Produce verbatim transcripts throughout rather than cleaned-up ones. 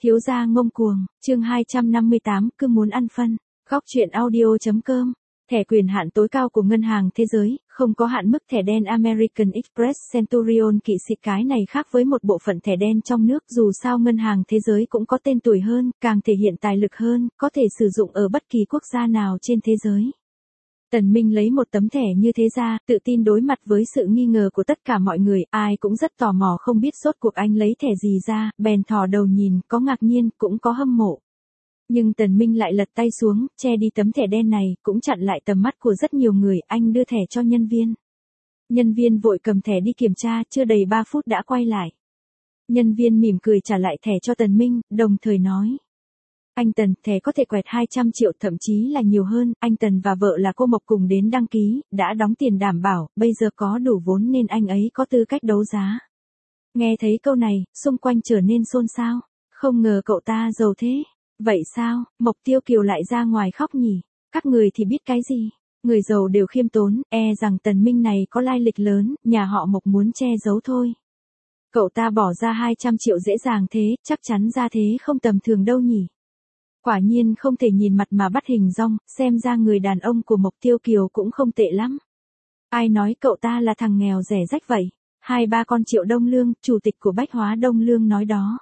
Thiếu gia ngông cuồng, chương hai trăm năm mươi tám, cứ muốn ăn phân. Góc truyện audio.com. Thẻ quyền hạn tối cao của Ngân hàng Thế giới, không có hạn mức thẻ đen American Express Centurion kỵ sĩ cái này khác với một bộ phận thẻ đen trong nước, dù sao Ngân hàng Thế giới cũng có tên tuổi hơn, càng thể hiện tài lực hơn, có thể sử dụng ở bất kỳ quốc gia nào trên thế giới. Tần Minh lấy một tấm thẻ như thế ra, tự tin đối mặt với sự nghi ngờ của tất cả mọi người, ai cũng rất tò mò không biết rốt cuộc anh lấy thẻ gì ra, bèn thò đầu nhìn, có ngạc nhiên, cũng có hâm mộ. Nhưng Tần Minh lại lật tay xuống, che đi tấm thẻ đen này, cũng chặn lại tầm mắt của rất nhiều người, anh đưa thẻ cho nhân viên. Nhân viên vội cầm thẻ đi kiểm tra, chưa đầy ba phút đã quay lại. Nhân viên mỉm cười trả lại thẻ cho Tần Minh, đồng thời nói. Anh Tần, thẻ có thể quẹt hai trăm triệu thậm chí là nhiều hơn, anh Tần và vợ là cô Mộc cùng đến đăng ký, đã đóng tiền đảm bảo, bây giờ có đủ vốn nên anh ấy có tư cách đấu giá. Nghe thấy câu này, xung quanh trở nên xôn xao, không ngờ cậu ta giàu thế. Vậy sao, Mộc Tiêu Kiều lại ra ngoài khóc nhỉ? Các người thì biết cái gì? Người giàu đều khiêm tốn, e rằng Tần Minh này có lai lịch lớn, nhà họ Mộc muốn che giấu thôi. Cậu ta bỏ ra hai trăm triệu dễ dàng thế, chắc chắn ra thế không tầm thường đâu nhỉ? Quả nhiên không thể nhìn mặt mà bắt hình dong, xem ra người đàn ông của Mộc Tiêu Kiều cũng không tệ lắm. Ai nói cậu ta là thằng nghèo rẻ rách vậy? Hai ba con Triệu Đông Lương, chủ tịch của Bách Hóa Đông Lương nói đó.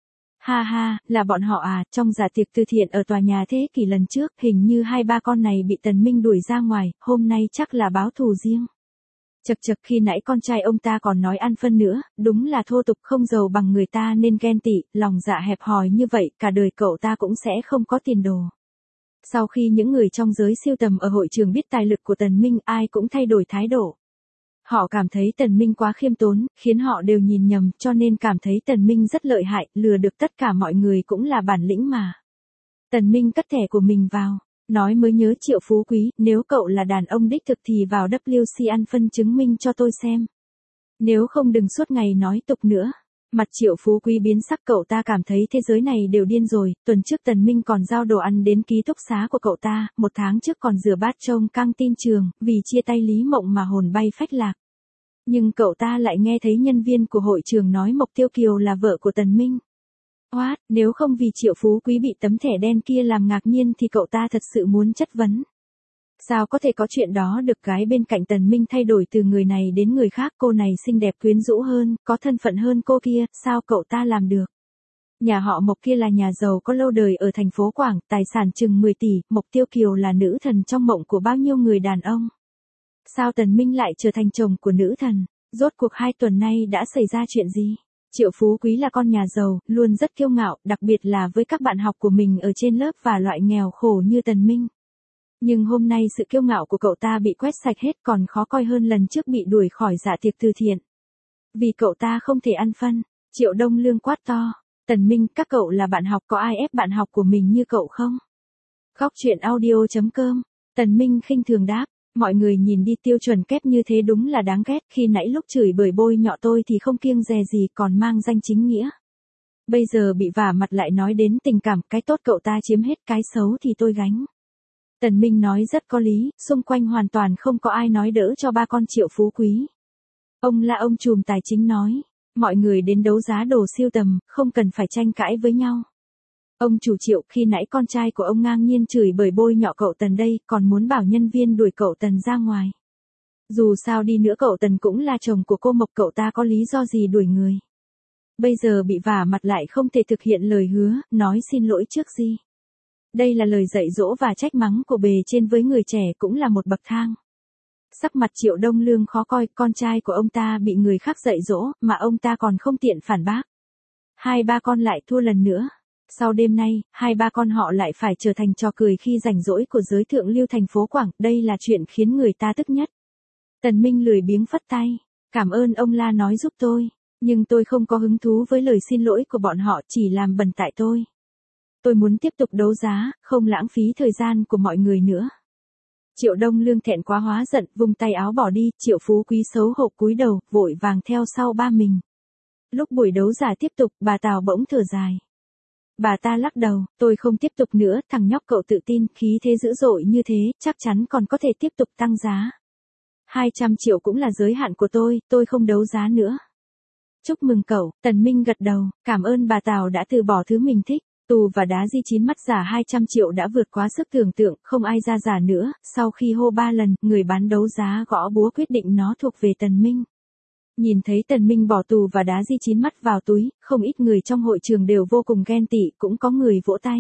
Ha ha, là bọn họ à, trong dạ tiệc từ thiện ở tòa nhà thế kỷ lần trước, hình như hai ba con này bị Tần Minh đuổi ra ngoài, hôm nay chắc là báo thù riêng. Chật chật, khi nãy con trai ông ta còn nói ăn phân nữa, đúng là thô tục không giàu bằng người ta nên ghen tị, lòng dạ hẹp hòi như vậy, cả đời cậu ta cũng sẽ không có tiền đồ. Sau khi những người trong giới sưu tầm ở hội trường biết tài lực của Tần Minh, ai cũng thay đổi thái độ. Họ cảm thấy Tần Minh quá khiêm tốn, khiến họ đều nhìn nhầm, cho nên cảm thấy Tần Minh rất lợi hại, lừa được tất cả mọi người cũng là bản lĩnh mà. Tần Minh cất thẻ của mình vào, nói mới nhớ Triệu Phú Quý, nếu cậu là đàn ông đích thực thì vào W C ăn phân chứng minh cho tôi xem. Nếu không đừng suốt ngày nói tục nữa. Mặt Triệu Phú Quý biến sắc, cậu ta cảm thấy thế giới này đều điên rồi, tuần trước Tần Minh còn giao đồ ăn đến ký túc xá của cậu ta, một tháng trước còn rửa bát trông căng tin trường, vì chia tay Lý Mộng mà hồn bay phách lạc. Nhưng cậu ta lại nghe thấy nhân viên của hội trường nói Mộc Tiêu Kiều là vợ của Tần Minh. What, nếu không vì Triệu Phú Quý bị tấm thẻ đen kia làm ngạc nhiên thì cậu ta thật sự muốn chất vấn. Sao có thể có chuyện đó được, gái bên cạnh Tần Minh thay đổi từ người này đến người khác, cô này xinh đẹp quyến rũ hơn, có thân phận hơn cô kia, sao cậu ta làm được? Nhà họ Mộc kia là nhà giàu có lâu đời ở thành phố Quảng, tài sản chừng mười tỷ, Mộc Tiêu Kiều là nữ thần trong mộng của bao nhiêu người đàn ông. Sao Tần Minh lại trở thành chồng của nữ thần? Rốt cuộc hai tuần nay đã xảy ra chuyện gì? Triệu Phú Quý là con nhà giàu, luôn rất kiêu ngạo, đặc biệt là với các bạn học của mình ở trên lớp và loại nghèo khổ như Tần Minh. Nhưng hôm nay sự kiêu ngạo của cậu ta bị quét sạch hết, còn khó coi hơn lần trước bị đuổi khỏi dạ tiệc từ thiện. Vì cậu ta không thể ăn phân, Triệu Đông Lương quát to. Tần Minh, các cậu là bạn học, có ai ép bạn học của mình như cậu không? Góc truyện audio.com. Tần Minh khinh thường đáp. Mọi người nhìn đi, tiêu chuẩn kép như thế đúng là đáng ghét, khi nãy lúc chửi bới bôi nhọ tôi thì không kiêng dè gì, còn mang danh chính nghĩa. Bây giờ bị vả mặt lại nói đến tình cảm, cái tốt cậu ta chiếm hết, cái xấu thì tôi gánh. Tần Minh nói rất có lý, xung quanh hoàn toàn không có ai nói đỡ cho ba con Triệu Phú Quý. Ông là ông trùm tài chính nói, mọi người đến đấu giá đồ sưu tầm, không cần phải tranh cãi với nhau. Ông chủ Triệu, khi nãy con trai của ông ngang nhiên chửi bới bôi nhọ cậu Tần đây, còn muốn bảo nhân viên đuổi cậu Tần ra ngoài. Dù sao đi nữa cậu Tần cũng là chồng của cô Mộc, cậu ta có lý do gì đuổi người. Bây giờ bị vả mặt lại không thể thực hiện lời hứa, nói xin lỗi trước gì. Đây là lời dạy dỗ và trách mắng của bề trên với người trẻ, cũng là một bậc thang. Sắc mặt Triệu Đông Lương khó coi, con trai của ông ta bị người khác dạy dỗ, mà ông ta còn không tiện phản bác. Hai ba con lại thua lần nữa. Sau đêm nay, hai ba con họ lại phải trở thành trò cười khi rảnh rỗi của giới thượng lưu thành phố Quảng, đây là chuyện khiến người ta tức nhất. Tần Minh lười biếng phất tay, cảm ơn ông La nói giúp tôi, nhưng tôi không có hứng thú với lời xin lỗi của bọn họ, chỉ làm bẩn tại tôi. Tôi muốn tiếp tục đấu giá, không lãng phí thời gian của mọi người nữa. Triệu Đông Lương thẹn quá hóa giận, vung tay áo bỏ đi, Triệu Phú Quý xấu hổ cúi đầu, vội vàng theo sau ba mình. Lúc buổi đấu giá tiếp tục, bà Tào bỗng thở dài. Bà ta lắc đầu, tôi không tiếp tục nữa, thằng nhóc cậu tự tin, khí thế dữ dội như thế, chắc chắn còn có thể tiếp tục tăng giá. hai trăm triệu cũng là giới hạn của tôi, tôi không đấu giá nữa. Chúc mừng cậu, Tần Minh gật đầu, cảm ơn bà Tào đã từ bỏ thứ mình thích. Tù và đá di chín mắt giả hai trăm triệu đã vượt quá sức tưởng tượng, không ai ra giả nữa, sau khi hô ba lần, người bán đấu giá gõ búa quyết định nó thuộc về Tần Minh. Nhìn thấy Tần Minh bỏ tù và đá di chín mắt vào túi, không ít người trong hội trường đều vô cùng ghen tị, cũng có người vỗ tay.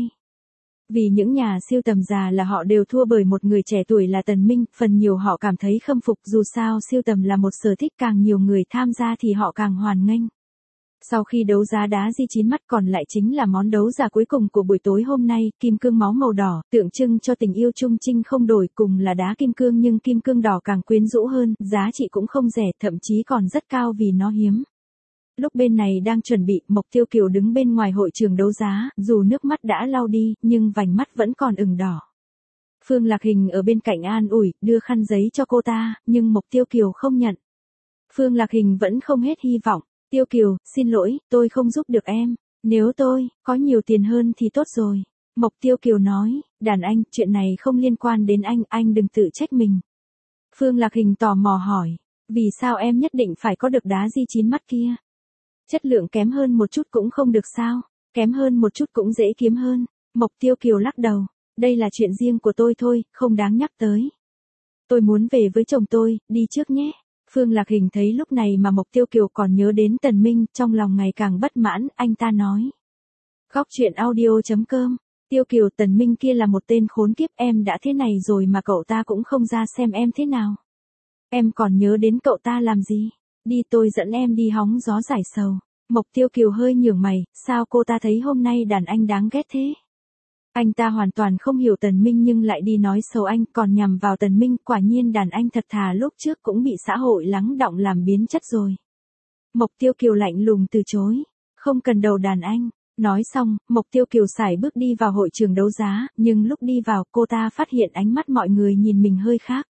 Vì những nhà siêu tầm già là họ đều thua bởi một người trẻ tuổi là Tần Minh, phần nhiều họ cảm thấy khâm phục, dù sao siêu tầm là một sở thích, càng nhiều người tham gia thì họ càng hoan nghênh. Sau khi đấu giá đá di chín mắt còn lại chính là món đấu giá cuối cùng của buổi tối hôm nay, kim cương máu màu đỏ, tượng trưng cho tình yêu trung trinh không đổi, cùng là đá kim cương nhưng kim cương đỏ càng quyến rũ hơn, giá trị cũng không rẻ, thậm chí còn rất cao vì nó hiếm. Lúc bên này đang chuẩn bị, Mộc Tiêu Kiều đứng bên ngoài hội trường đấu giá, dù nước mắt đã lau đi, nhưng vành mắt vẫn còn ửng đỏ. Phương Lạc Hình ở bên cạnh an ủi, đưa khăn giấy cho cô ta, nhưng Mộc Tiêu Kiều không nhận. Phương Lạc Hình vẫn không hết hy vọng. Tiêu Kiều, xin lỗi, tôi không giúp được em. Nếu tôi có nhiều tiền hơn thì tốt rồi. Mộc Tiêu Kiều nói, đàn anh, chuyện này không liên quan đến anh, anh đừng tự trách mình. Phương Lạc Hình tò mò hỏi, vì sao em nhất định phải có được đá di chín mắt kia? Chất lượng kém hơn một chút cũng không được sao? Kém hơn một chút cũng dễ kiếm hơn. Mộc Tiêu Kiều lắc đầu, đây là chuyện riêng của tôi thôi, không đáng nhắc tới. Tôi muốn về với chồng tôi, đi trước nhé. Phương Lạc Hình thấy lúc này mà Mộc Tiêu Kiều còn nhớ đến Tần Minh, trong lòng ngày càng bất mãn, anh ta nói. Góc truyện audio chấm com, Tiêu Kiều, Tần Minh kia là một tên khốn kiếp, em đã thế này rồi mà cậu ta cũng không ra xem em thế nào. Em còn nhớ đến cậu ta làm gì? Đi, tôi dẫn em đi hóng gió giải sầu. Mộc Tiêu Kiều hơi nhướng mày, sao cô ta thấy hôm nay đàn anh đáng ghét thế? Anh ta hoàn toàn không hiểu Tần Minh nhưng lại đi nói xấu anh, còn nhằm vào Tần Minh, quả nhiên đàn anh thật thà lúc trước cũng bị xã hội lắng đọng làm biến chất rồi. Mộc Tiêu Kiều lạnh lùng từ chối, không cần đầu đàn anh. Nói xong, Mộc Tiêu Kiều sải bước đi vào hội trường đấu giá, nhưng lúc đi vào cô ta phát hiện ánh mắt mọi người nhìn mình hơi khác.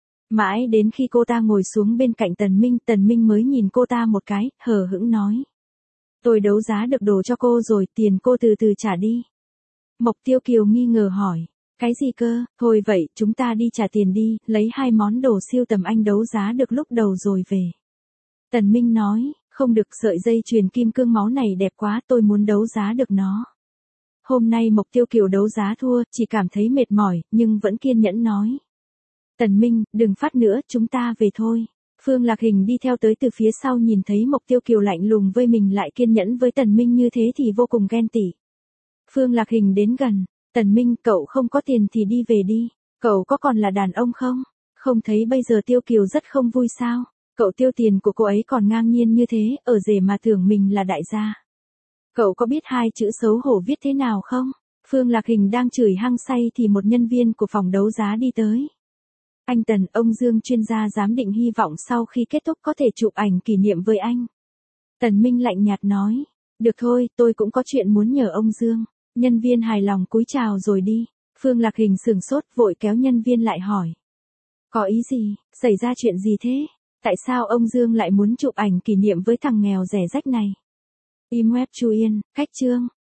Mãi đến khi cô ta ngồi xuống bên cạnh Tần Minh, Tần Minh mới nhìn cô ta một cái, hờ hững nói. Tôi đấu giá được đồ cho cô rồi, tiền cô từ từ trả đi. Mộc Tiêu Kiều nghi ngờ hỏi, cái gì cơ? Thôi vậy, chúng ta đi trả tiền đi, lấy hai món đồ siêu tầm anh đấu giá được lúc đầu rồi về. Tần Minh nói, không được, sợi dây chuyền kim cương máu này đẹp quá, tôi muốn đấu giá được nó. Hôm nay Mộc Tiêu Kiều đấu giá thua, chỉ cảm thấy mệt mỏi, nhưng vẫn kiên nhẫn nói. Tần Minh, đừng phát nữa, chúng ta về thôi. Phương Lạc Hình đi theo tới từ phía sau nhìn thấy Mộc Tiêu Kiều lạnh lùng với mình lại kiên nhẫn với Tần Minh như thế thì vô cùng ghen tị. Phương Lạc Hình đến gần, Tần Minh, cậu không có tiền thì đi về đi, cậu có còn là đàn ông không? Không thấy bây giờ Tiêu Kiều rất không vui sao? Cậu tiêu tiền của cô ấy còn ngang nhiên như thế, ở rể mà tưởng mình là đại gia. Cậu có biết hai chữ xấu hổ viết thế nào không? Phương Lạc Hình đang chửi hăng say thì một nhân viên của phòng đấu giá đi tới. Anh Tần, ông Dương chuyên gia giám định hy vọng sau khi kết thúc có thể chụp ảnh kỷ niệm với anh. Tần Minh lạnh nhạt nói, được thôi, tôi cũng có chuyện muốn nhờ ông Dương. Nhân viên hài lòng cúi chào rồi đi. Phương Lạc Hình sửng sốt vội kéo nhân viên lại hỏi. Có ý gì, xảy ra chuyện gì thế? Tại sao ông Dương lại muốn chụp ảnh kỷ niệm với thằng nghèo rẻ rách này? Im web Chu Yên, khách chương.